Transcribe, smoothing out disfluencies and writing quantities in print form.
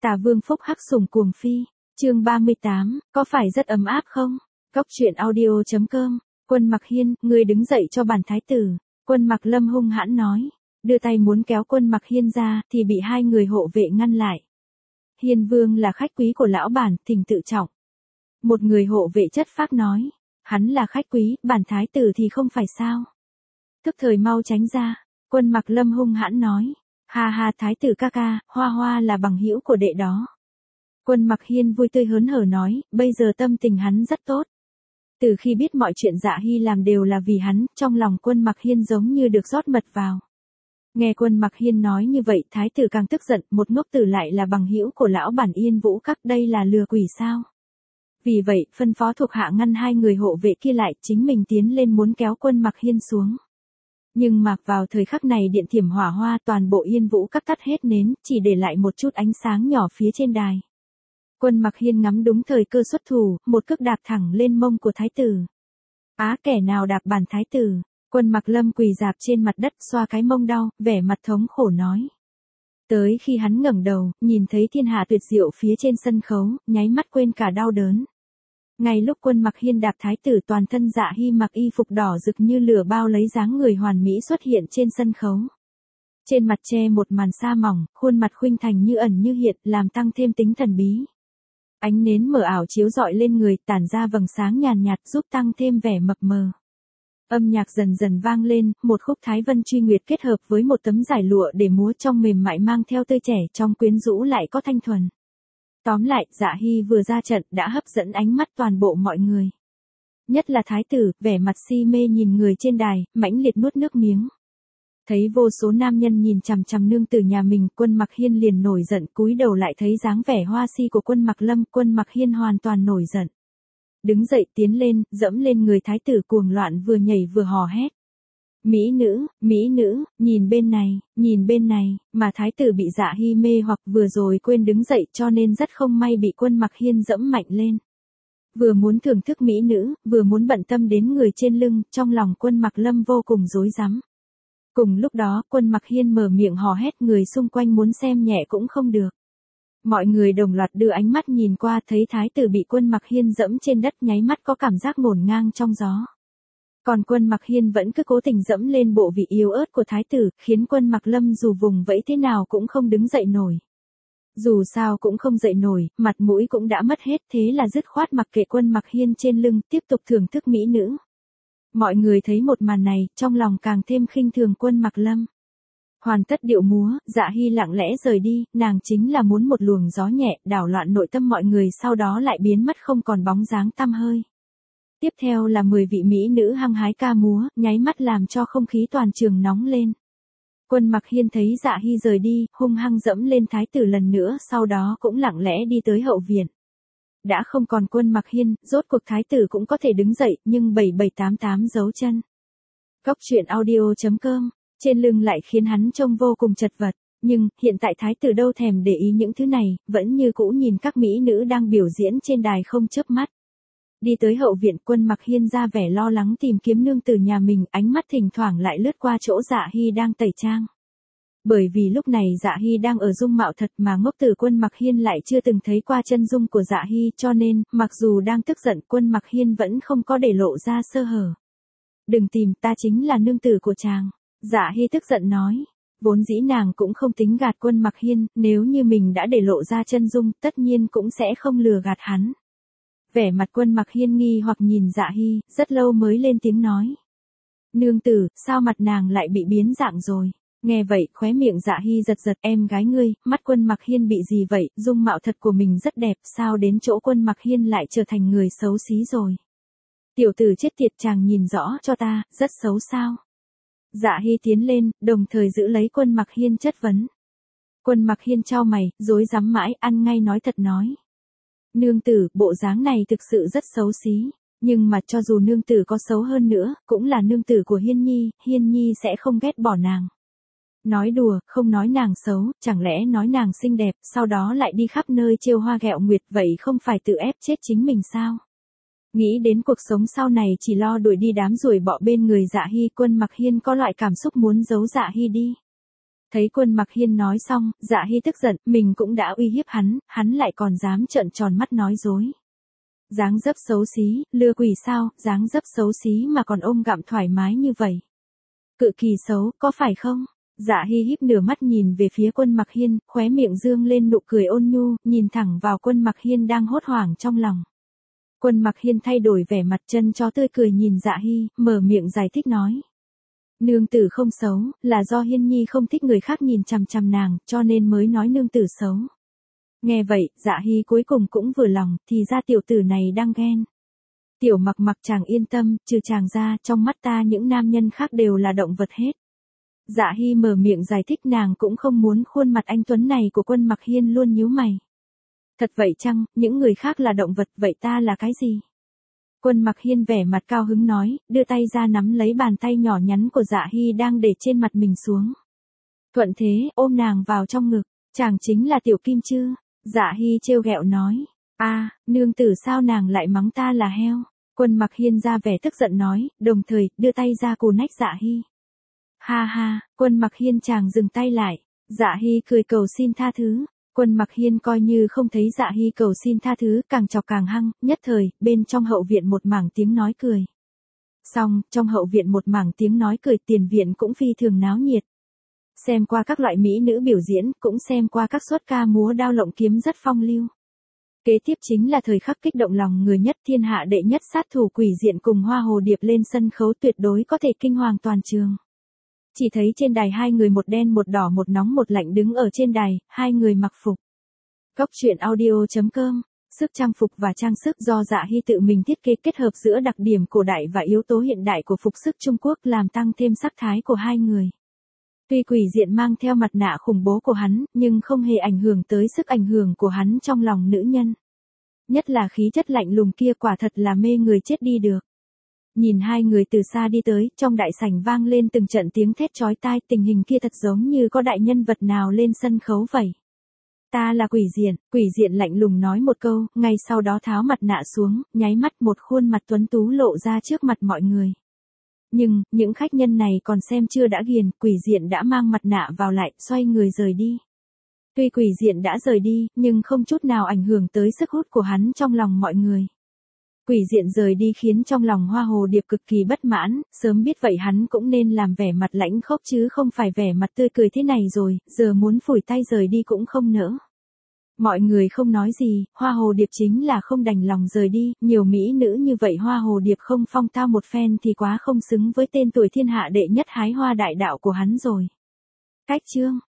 Tả Vương phúc hắc sủng cuồng phi. Chương 38, có phải rất ấm áp không? Cốc truyện audio.com. Quân Mặc Hiên, ngươi đứng dậy cho bản thái tử. Quân Mặc Lâm hung hãn nói, đưa tay muốn kéo Quân Mặc Hiên ra thì bị hai người hộ vệ ngăn lại. Hiên Vương là khách quý của lão bản, thỉnh tự trọng. Một người hộ vệ chất phác nói, hắn là khách quý, bản thái tử thì không phải sao? Tức thời mau tránh ra. Quân Mặc Lâm hung hãn nói, ha ha, thái tử ca ca, Hoa Hoa là bằng hữu của đệ đó. Quân Mặc Hiên vui tươi hớn hở nói, bây giờ tâm tình hắn rất tốt. Từ khi biết mọi chuyện Dạ Hy làm đều là vì hắn, trong lòng Quân Mặc Hiên giống như được rót mật vào. Nghe Quân Mặc Hiên nói như vậy, thái tử càng tức giận, một ngốc tử lại là bằng hữu của lão bản Yên Vũ Các, đây là lừa quỷ sao? Vì vậy, phân phó thuộc hạ ngăn hai người hộ vệ kia lại, chính mình tiến lên muốn kéo Quân Mặc Hiên xuống. Nhưng mà vào thời khắc này điện thiểm hỏa hoa, toàn bộ Yên Vũ Các tắt hết nến, chỉ để lại một chút ánh sáng nhỏ phía trên đài. Quân Mặc Hiên ngắm đúng thời cơ xuất thủ, một cước đạp thẳng lên mông của thái tử. Á, kẻ nào đạp bản thái tử? Quân Mặc Lâm quỳ rạp trên mặt đất xoa cái mông đau, vẻ mặt thống khổ nói. Tới khi hắn ngẩng đầu, nhìn thấy thiên hạ tuyệt diệu phía trên sân khấu, nháy mắt quên cả đau đớn. Ngay lúc Quân Mặc Hiên đạp thái tử, toàn thân Dạ Hy mặc y phục đỏ rực như lửa bao lấy dáng người hoàn mỹ xuất hiện trên sân khấu. Trên mặt che một màn sa mỏng, khuôn mặt khuynh thành như ẩn như hiện, làm tăng thêm tính thần bí. Ánh nến mờ ảo chiếu rọi lên người, tản ra vầng sáng nhàn nhạt giúp tăng thêm vẻ mập mờ. Âm nhạc dần dần vang lên, một khúc Thái Vân Truy Nguyệt kết hợp với một tấm giải lụa để múa trong mềm mại mang theo tươi trẻ, trong quyến rũ lại có thanh thuần. Tóm lại, Dạ Hy vừa ra trận đã hấp dẫn ánh mắt toàn bộ mọi người. Nhất là thái tử, vẻ mặt si mê nhìn người trên đài, mãnh liệt nuốt nước miếng. Thấy vô số nam nhân nhìn chằm chằm nương tử nhà mình, Quân Mặc Hiên liền nổi giận, cúi đầu lại thấy dáng vẻ hoa si của Quân Mặc Lâm, Quân Mặc Hiên hoàn toàn nổi giận. Đứng dậy tiến lên, dẫm lên người thái tử cuồng loạn vừa nhảy vừa hò hét. Mỹ nữ, nhìn bên này, mà thái tử bị Dạ Hy mê hoặc vừa rồi quên đứng dậy cho nên rất không may bị Quân Mặc Hiên dẫm mạnh lên. Vừa muốn thưởng thức mỹ nữ, vừa muốn bận tâm đến người trên lưng, trong lòng Quân Mặc Lâm vô cùng rối rắm. Cùng lúc đó, Quân Mặc Hiên mở miệng hò hét, người xung quanh muốn xem nhẹ cũng không được. Mọi người đồng loạt đưa ánh mắt nhìn qua, thấy thái tử bị Quân Mặc Hiên dẫm trên đất, nháy mắt có cảm giác ngổn ngang trong gió. Còn Quân Mặc Hiên vẫn cứ cố tình dẫm lên bộ vị yếu ớt của thái tử, khiến Quân Mặc Lâm dù vùng vẫy thế nào cũng không đứng dậy nổi. Dù sao cũng không dậy nổi, mặt mũi cũng đã mất hết, thế là dứt khoát mặc kệ Quân Mặc Hiên trên lưng, tiếp tục thưởng thức mỹ nữ. Mọi người thấy một màn này, trong lòng càng thêm khinh thường Quân Mặc Lâm. Hoàn tất điệu múa, Dạ Hy lặng lẽ rời đi, nàng chính là muốn một luồng gió nhẹ, đảo loạn nội tâm mọi người, sau đó lại biến mất không còn bóng dáng tăm hơi. Tiếp theo là 10 vị mỹ nữ hăng hái ca múa, nháy mắt làm cho không khí toàn trường nóng lên. Quân Mặc Hiên thấy Dạ Hy rời đi, hung hăng dẫm lên thái tử lần nữa, sau đó cũng lặng lẽ đi tới hậu viện. Đã không còn Quân Mặc Hiên, rốt cuộc thái tử cũng có thể đứng dậy, nhưng 7788 dấu chân. Cốc truyện audio.com, trên lưng lại khiến hắn trông vô cùng chật vật, nhưng hiện tại thái tử đâu thèm để ý những thứ này, vẫn như cũ nhìn các mỹ nữ đang biểu diễn trên đài không chớp mắt. Đi tới hậu viện, Quân Mặc Hiên ra vẻ lo lắng tìm kiếm nương tử nhà mình, ánh mắt thỉnh thoảng lại lướt qua chỗ Dạ Hy đang tẩy trang. Bởi vì lúc này Dạ Hy đang ở dung mạo thật mà ngốc tử Quân Mặc Hiên lại chưa từng thấy qua chân dung của Dạ Hy, cho nên, mặc dù đang tức giận, Quân Mặc Hiên vẫn không có để lộ ra sơ hở. Đừng tìm, ta chính là nương tử của chàng. Dạ Hy tức giận nói. Vốn dĩ nàng cũng không tính gạt Quân Mặc Hiên, nếu như mình đã để lộ ra chân dung, tất nhiên cũng sẽ không lừa gạt hắn. Vẻ mặt Quân Mặc Hiên nghi hoặc nhìn Dạ Hy, rất lâu mới lên tiếng nói. Nương tử, sao mặt nàng lại bị biến dạng rồi? Nghe vậy, khóe miệng Dạ Hy giật giật, em gái ngươi, mắt Quân Mặc Hiên bị gì vậy, dung mạo thật của mình rất đẹp, sao đến chỗ Quân Mặc Hiên lại trở thành người xấu xí rồi? Tiểu tử chết tiệt, chàng nhìn rõ cho ta, rất xấu sao? Dạ Hy tiến lên, đồng thời giữ lấy Quân Mặc Hiên chất vấn. Quân Mặc Hiên chau mày, rối rắm mãi, ăn ngay nói thật nói. Nương tử, bộ dáng này thực sự rất xấu xí, nhưng mà cho dù nương tử có xấu hơn nữa, cũng là nương tử của Hiên Nhi sẽ không ghét bỏ nàng. Nói đùa, không nói nàng xấu, chẳng lẽ nói nàng xinh đẹp, sau đó lại đi khắp nơi trêu hoa ghẹo nguyệt, vậy không phải tự ép chết chính mình sao? Nghĩ đến cuộc sống sau này chỉ lo đuổi đi đám ruồi bọ bên người Dạ Hy, Quân Mặc Hiên có loại cảm xúc muốn giấu Dạ Hy đi. Thấy Quân Mặc Hiên nói xong, Dạ Hy tức giận, mình cũng đã uy hiếp hắn lại còn dám trợn tròn mắt nói dối. Dáng dấp xấu xí, lừa quỷ sao, dáng dấp xấu xí mà còn ôm gặm thoải mái như vậy. Cự kỳ xấu, có phải không? Dạ Hy híp nửa mắt nhìn về phía Quân Mặc Hiên, khóe miệng dương lên nụ cười ôn nhu, nhìn thẳng vào Quân Mặc Hiên đang hốt hoảng trong lòng. Quân Mặc Hiên thay đổi vẻ mặt chân chó tươi cười nhìn Dạ Hy, mở miệng giải thích nói. Nương tử không xấu, là do Hiên Nhi không thích người khác nhìn chằm chằm nàng, cho nên mới nói nương tử xấu. Nghe vậy, Dạ Hy cuối cùng cũng vừa lòng, thì ra tiểu tử này đang ghen. Tiểu Mặc Mặc chàng yên tâm, trừ chàng ra, trong mắt ta những nam nhân khác đều là động vật hết. Dạ Hy mở miệng giải thích, nàng cũng không muốn khuôn mặt anh tuấn này của Quân Mặc Hiên luôn nhíu mày. Thật vậy chăng, những người khác là động vật, vậy ta là cái gì? Quân Mặc Hiên vẻ mặt cao hứng nói, đưa tay ra nắm lấy bàn tay nhỏ nhắn của Dạ Hy đang để trên mặt mình xuống. Thuận thế, ôm nàng vào trong ngực, chàng chính là Tiểu Kim Chư. Dạ Hy trêu ghẹo nói, nương tử sao nàng lại mắng ta là heo? Quân Mặc Hiên ra vẻ tức giận nói, đồng thời, đưa tay ra cù nách Dạ Hy. Ha ha, Quân Mặc Hiên chàng dừng tay lại. Dạ Hy cười cầu xin tha thứ. Quân Mặc Hiên coi như không thấy Dạ Hy cầu xin tha thứ, càng chọc càng hăng, nhất thời, bên trong hậu viện một mảng tiếng nói cười. Xong, trong hậu viện một mảng tiếng nói cười, tiền viện cũng phi thường náo nhiệt. Xem qua các loại mỹ nữ biểu diễn, cũng xem qua các suất ca múa đao lộng kiếm rất phong lưu. Kế tiếp chính là thời khắc kích động lòng người nhất, thiên hạ đệ nhất sát thủ Quỷ Diện cùng Hoa Hồ Điệp lên sân khấu, tuyệt đối có thể kinh hoàng toàn trường. Chỉ thấy trên đài hai người, một đen một đỏ, một nóng một lạnh đứng ở trên đài, hai người mặc phục. Góc truyện audio.com, sức trang phục và trang sức do Dạ Hy tự mình thiết kế, kết hợp giữa đặc điểm cổ đại và yếu tố hiện đại của phục sức Trung Quốc làm tăng thêm sắc thái của hai người. Tuy Quỷ Diện mang theo mặt nạ khủng bố của hắn, nhưng không hề ảnh hưởng tới sức ảnh hưởng của hắn trong lòng nữ nhân. Nhất là khí chất lạnh lùng kia quả thật là mê người chết đi được. Nhìn hai người từ xa đi tới, trong đại sảnh vang lên từng trận tiếng thét chói tai, tình hình kia thật giống như có đại nhân vật nào lên sân khấu vậy. Ta là Quỷ Diện lạnh lùng nói một câu, ngay sau đó tháo mặt nạ xuống, nháy mắt một khuôn mặt tuấn tú lộ ra trước mặt mọi người. Nhưng, những khách nhân này còn xem chưa đã ghiền, Quỷ Diện đã mang mặt nạ vào lại, xoay người rời đi. Tuy Quỷ Diện đã rời đi, nhưng không chút nào ảnh hưởng tới sức hút của hắn trong lòng mọi người. Quỷ Diện rời đi khiến trong lòng Hoa Hồ Điệp cực kỳ bất mãn, sớm biết vậy hắn cũng nên làm vẻ mặt lãnh khốc chứ không phải vẻ mặt tươi cười thế này rồi, giờ muốn phủi tay rời đi cũng không nỡ. Mọi người không nói gì, Hoa Hồ Điệp chính là không đành lòng rời đi, nhiều mỹ nữ như vậy Hoa Hồ Điệp không phong tao một phen thì quá không xứng với tên tuổi thiên hạ đệ nhất hái hoa đại đạo của hắn rồi. Cách chương